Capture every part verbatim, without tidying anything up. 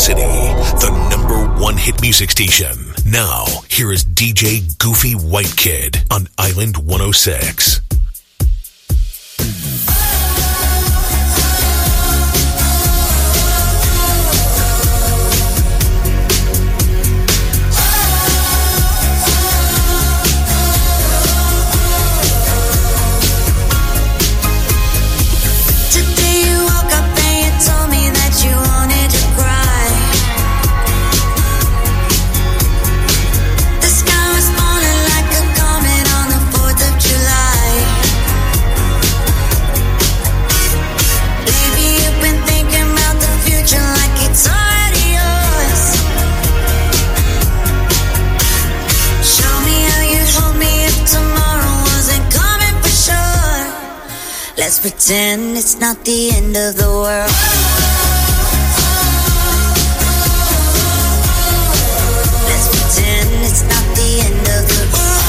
City, the number one hit music station. Now, here is D J Goofy White Kid on Island one oh six. Let's pretend it's not the end of the world. Let's pretend it's not the end of the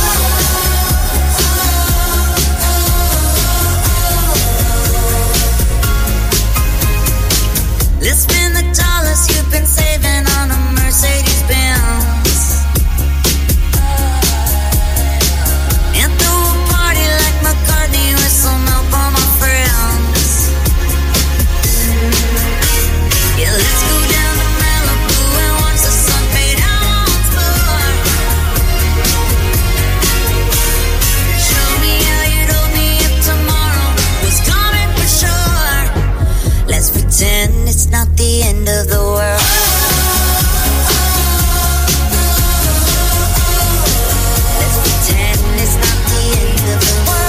world. Let's spend the dollars you've been saving on a Mercedes Benz. And throw a party like McCartney with some help on my friends. Yeah, let's go down to Malibu and watch the sun fade out once more. Show me how you told me if tomorrow was coming for sure. Let's pretend it's not the end of the world. Let's pretend it's not the end of the world.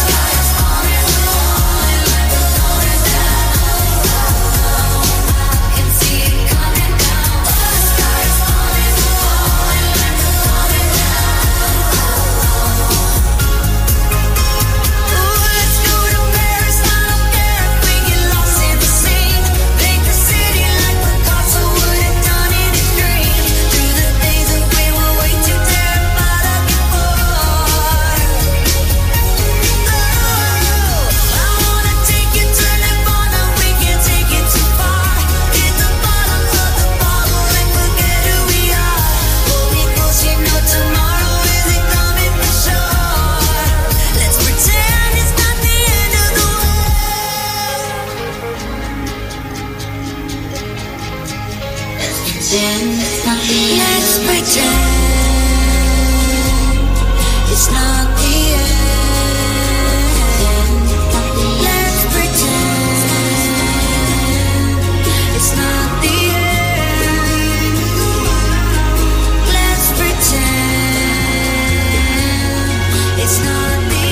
Let's pretend it's not the end. Let's pretend it's not the end. Let's pretend it's not the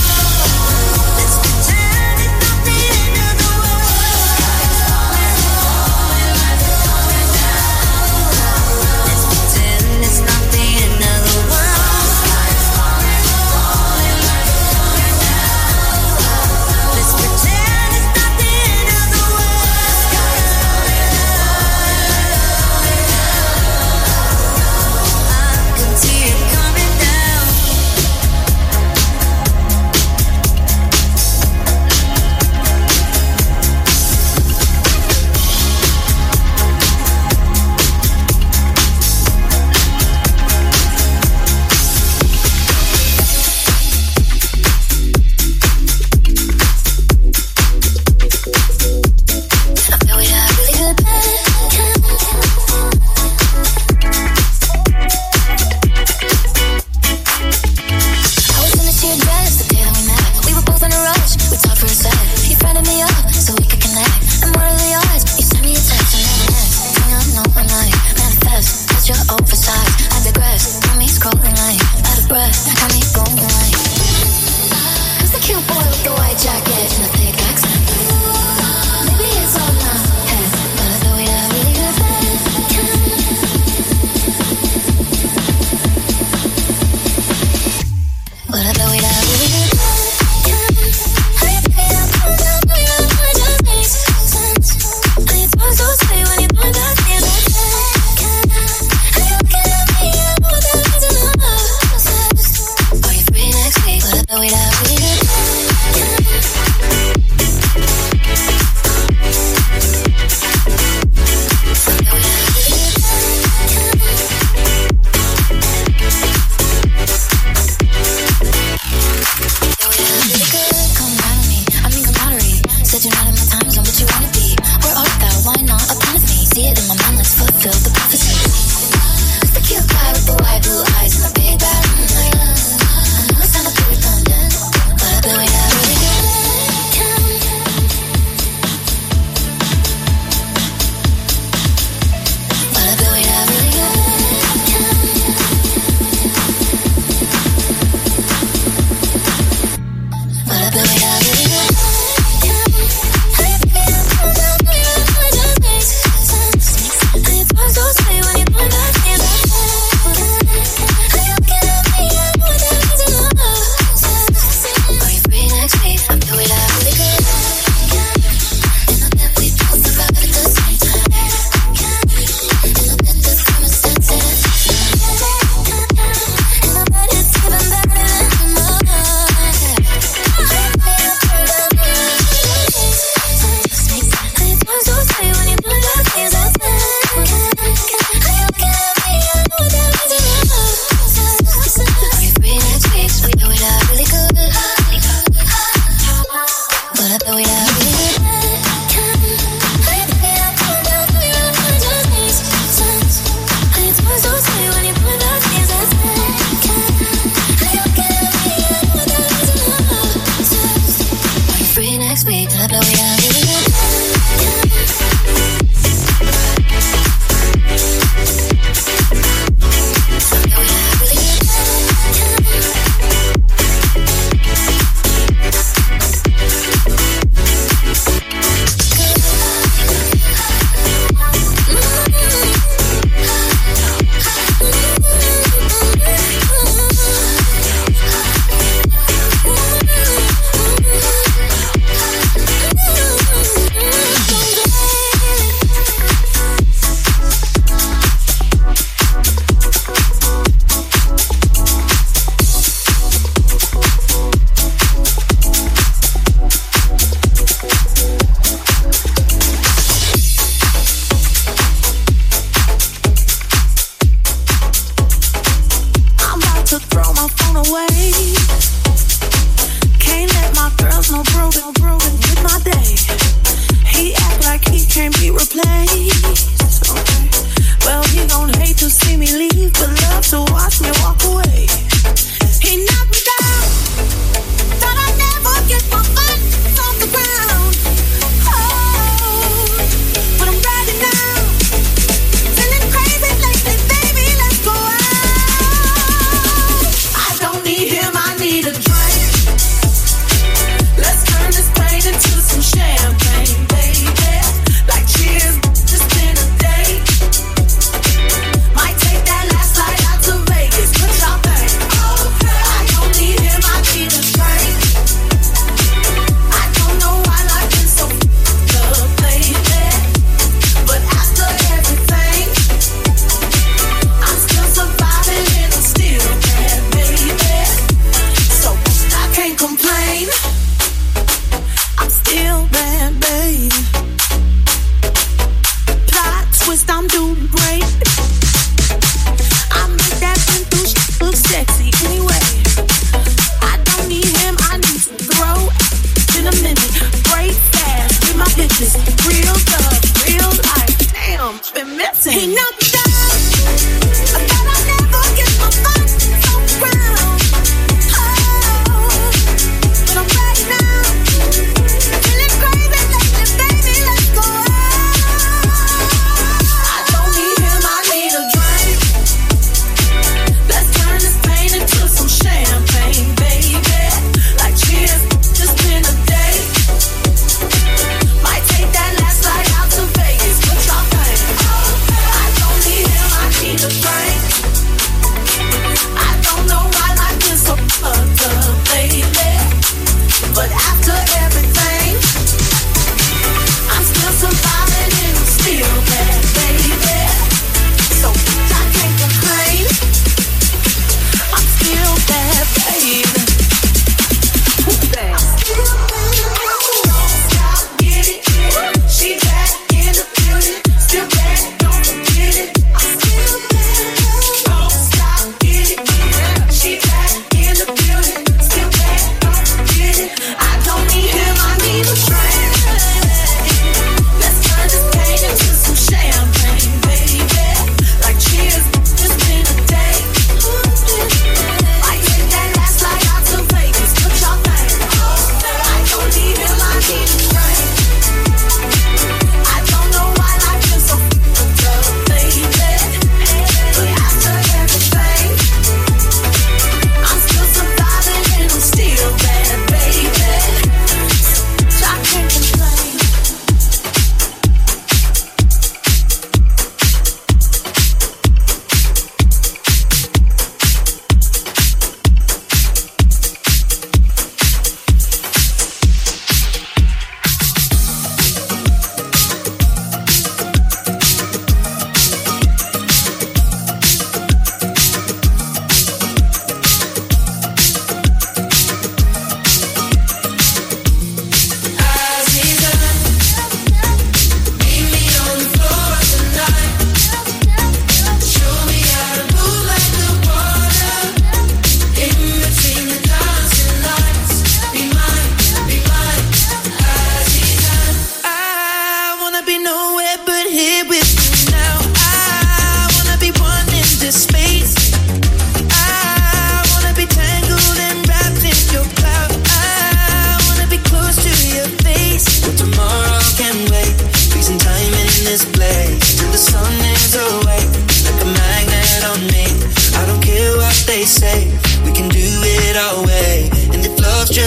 end. But I'm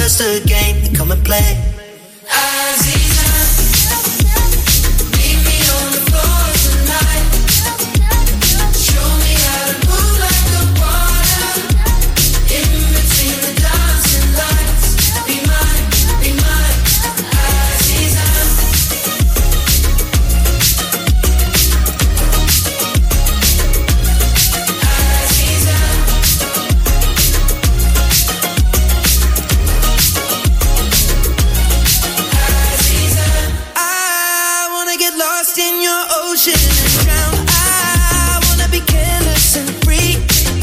just a game. Come and play. Aziza, meet me on the floor tonight. Show me how to move like the water in between the dancing lights. Be mine, be mine, Aziza. Aziza. I wanna get lost in your ocean and drown. I wanna be careless and free.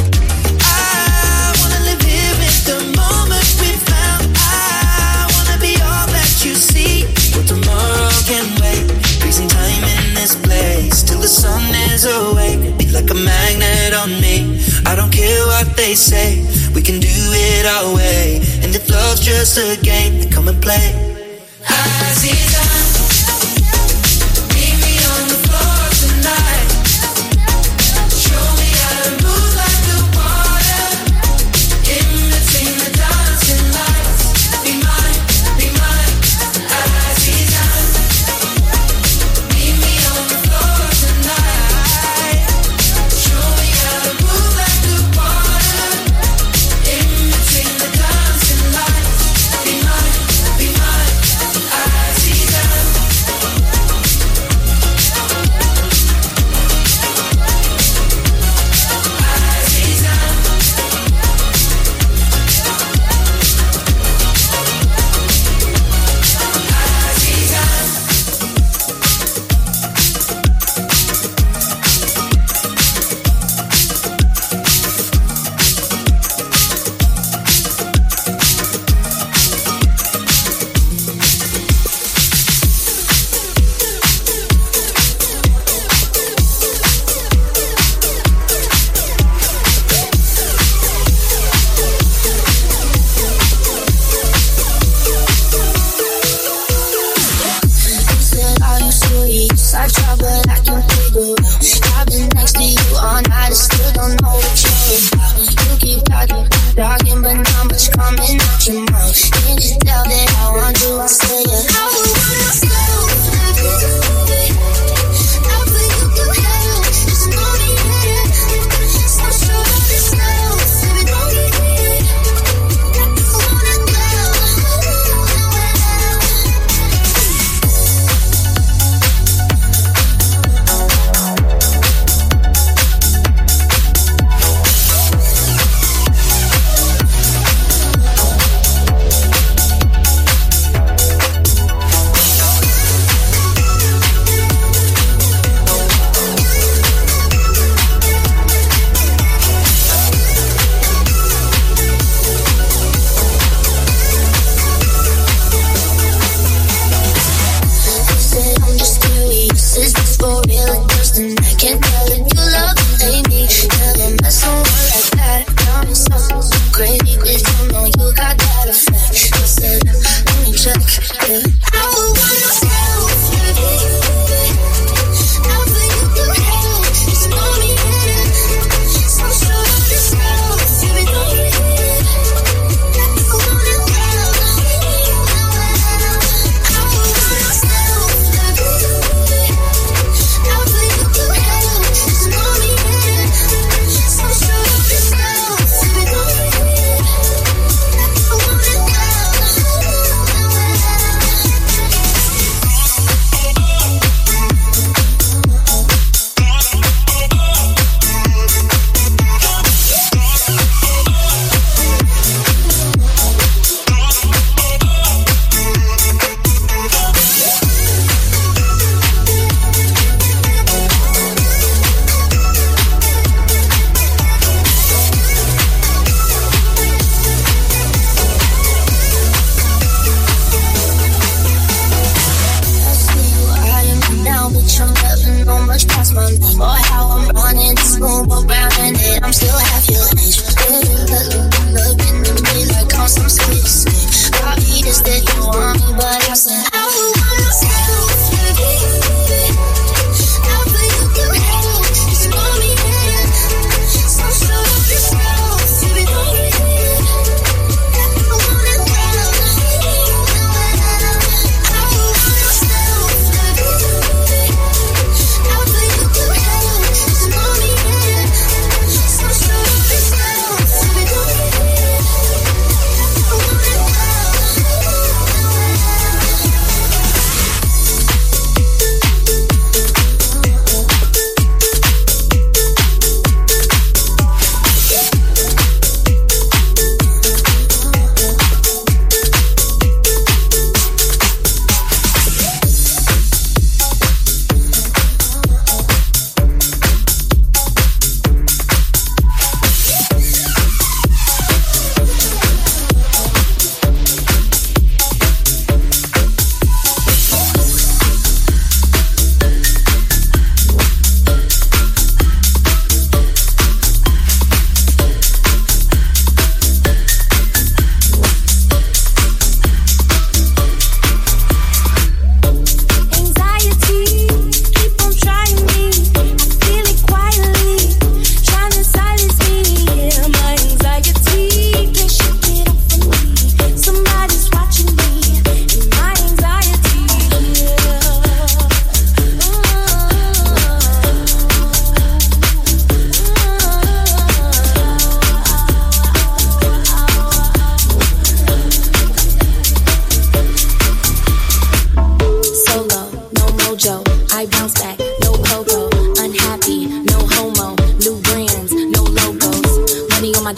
I wanna live here in the moment we found. I wanna be all that you see. But tomorrow can wait. Freezing time in this place till the sun is awake. Be like a magnet on me. I don't care what they say. We can do it our way. And if love's just a game, then come and play. Aziza, meet me on the floor tonight. Show me how to move like the water in between the dancing lights. Be mine, be mine, Aziza. Meet me on the floor tonight. Show me how to move like the water in between the dancing lights. Be mine, be mine, Aziza. I try, but I can't figure out. I've been next to you all night, I still don't know what you're about. You keep talking, talking, but not much coming out your mouth. Can't you tell that I want you? I say yeah. I would wanna slow, I put you through hell, just know me, so sure of yourself, baby, don't get it. I wanna go.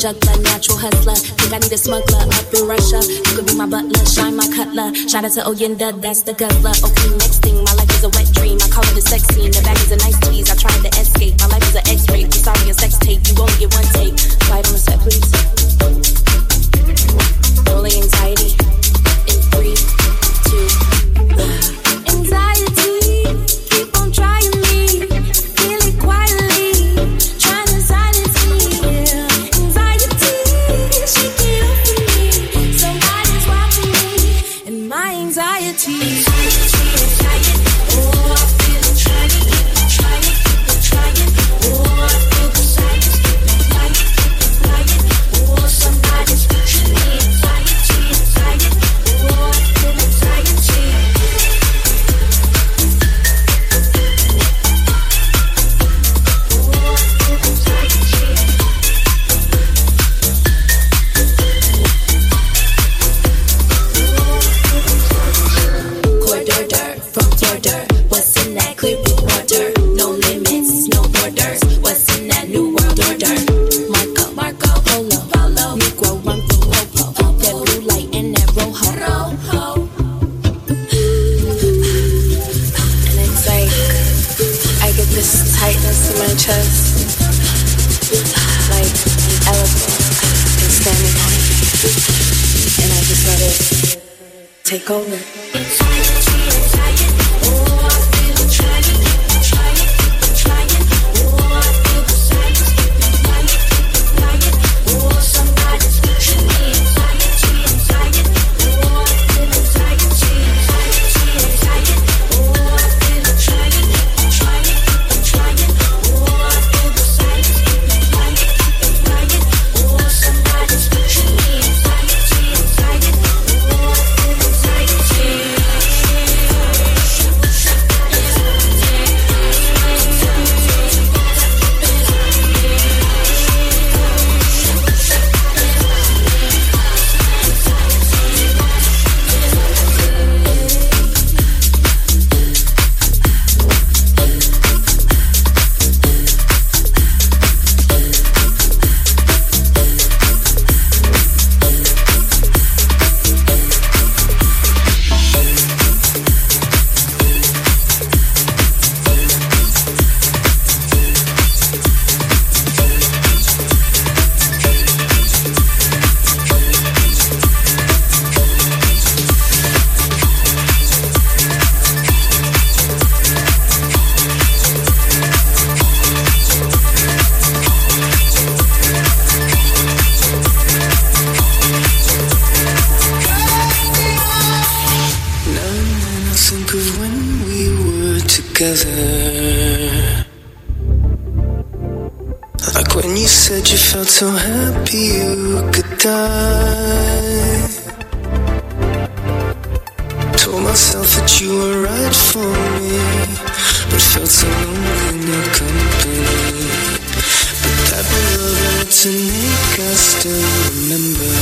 juggler, natural hustler. Think I need a smuggler up in Russia. You could be my butler, shine my cutler. Shout out to Oyenda, that's the guzzler. Okay, next thing, my life is a wet dream. I call it a sex scene. The bag is a nice tease. I tried to escape. My life is an X-ray. You sorry, a sex tape. You only get one take. Slide on the set, please. Rolling anxiety in three, two, one. Anxiety, keep on trying me. Feel it quietly, trying to silence me. Anxiety, she can't open me. Somebody's watching me, and my anxiety. Anxiety, anxiety, oh, I feel it trying, trying, trying. Oh, I feel the silence, lying, lying. Oh, somebody's watching me. Anxiety, anxiety, oh, I feel anxiety. Corridor from border, what's in that clear blue water? No limits, no borders. What's in that new world order? Marco, Marco, Polo, Polo, Negro, run from Popo. That blue light and that rojo, rojo. And it's like I get this tightness in my chest, like an elephant is standing on it, and I just let it take over. Anxiety, anxiety, oh, I feel it trying, trying, trying. Oh, I feel the silence, lying, lying. Oh, somebody's watching me. Anxiety, anxiety, oh, I feel anxiety. Anxiety, anxiety, oh, I feel it trying, trying, trying. Oh, I feel the silence, lying, lying. Oh, somebody's watching me. Anxiety, anxiety, oh, I feel anxiety. Like when you said you felt so happy you could die. Told myself that you were right for me, but felt so lonely in your company. But that love to make us still remember.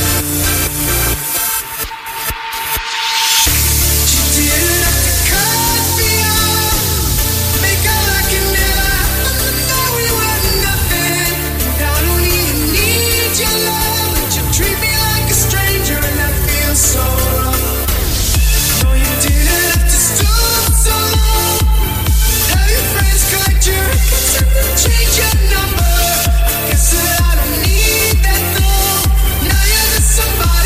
Change your number. I guess that I don't need that though. Now you're just somebody.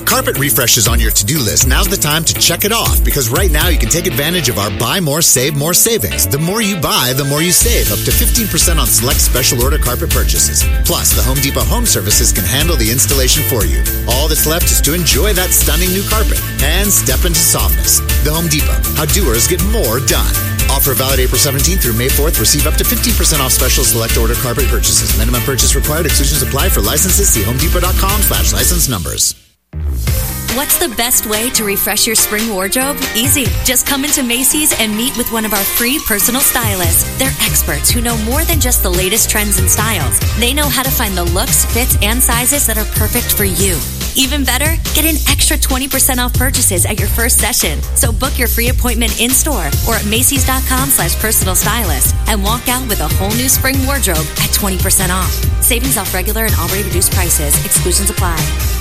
carpet refresh is on your to-do list, now's the time to check it off, because right now you can take advantage of our Buy More, Save More savings. The more you buy, the more you save, up to fifteen percent on select special order carpet purchases. Plus, the Home Depot Home Services can handle the installation for you. All that's left is to enjoy that stunning new carpet and step into softness. The Home Depot, how doers get more done. Offer valid April seventeenth through May fourth. Receive up to fifteen percent off special select order carpet purchases. Minimum purchase required. Exclusions apply. For licenses, see homedepot.com slash license numbers. What's the best way to refresh your spring wardrobe? Easy. Just come into Macy's and meet with one of our free personal stylists. They're experts who know more than just the latest trends and styles. They know how to find the looks, fits, and sizes that are perfect for you. Even better, get an extra twenty percent off purchases at your first session. So book your free appointment in-store or at Macy's.com slash personal stylist and walk out with a whole new spring wardrobe at twenty percent off. Savings off regular and already reduced prices. Exclusions apply.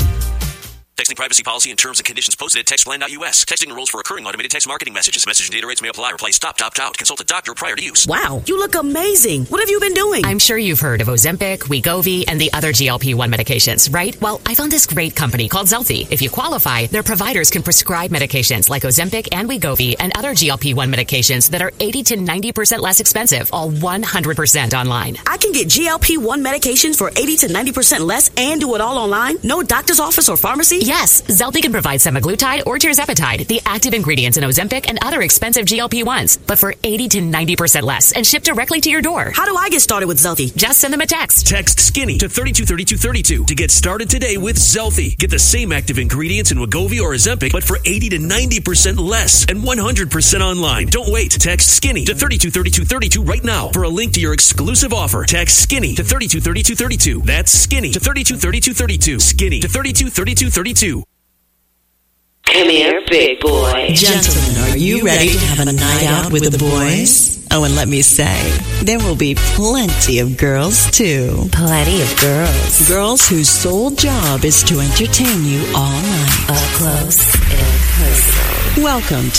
Texting privacy policy and terms and conditions posted at textplan dot U S. Texting enrolls for recurring automated text marketing messages. Message and data rates may apply. Reply stop, opt out. Consult a doctor prior to use. Wow, you look amazing. What have you been doing? I'm sure you've heard of Ozempic, Wegovy, and the other G L P one medications, right? Well, I found this great company called Zelfie. If you qualify, their providers can prescribe medications like Ozempic and Wegovy and other G L P one medications that are eighty to ninety percent less expensive, all one hundred percent online. I can get G L P one medications for eighty to ninety percent less and do it all online? No doctor's office or pharmacy? Yes, Zelfie can provide semaglutide or tirzepatide, the active ingredients in Ozempic and other expensive G L P ones, but for eighty to ninety percent less and shipped directly to your door. How do I get started with Zelfie? Just send them a text. Text SKINNY to thirty-two thirty-two thirty-two to get started today with Zelfie. Get the same active ingredients in Wegovy or Ozempic, but for eighty to ninety percent less and one hundred percent online. Don't wait. Text SKINNY to thirty-two thirty-two thirty-two right now for a link to your exclusive offer. Text SKINNY to thirty-two thirty-two thirty-two. That's SKINNY to thirty-two thirty-two thirty-two. SKINNY to thirty-two thirty-two thirty-two. Come here, big boy. Gentlemen, are you ready to have a night out with the boys? Oh, and let me say, there will be plenty of girls, too. Plenty of girls. Girls whose sole job is to entertain you all night. Up close and personal. Welcome to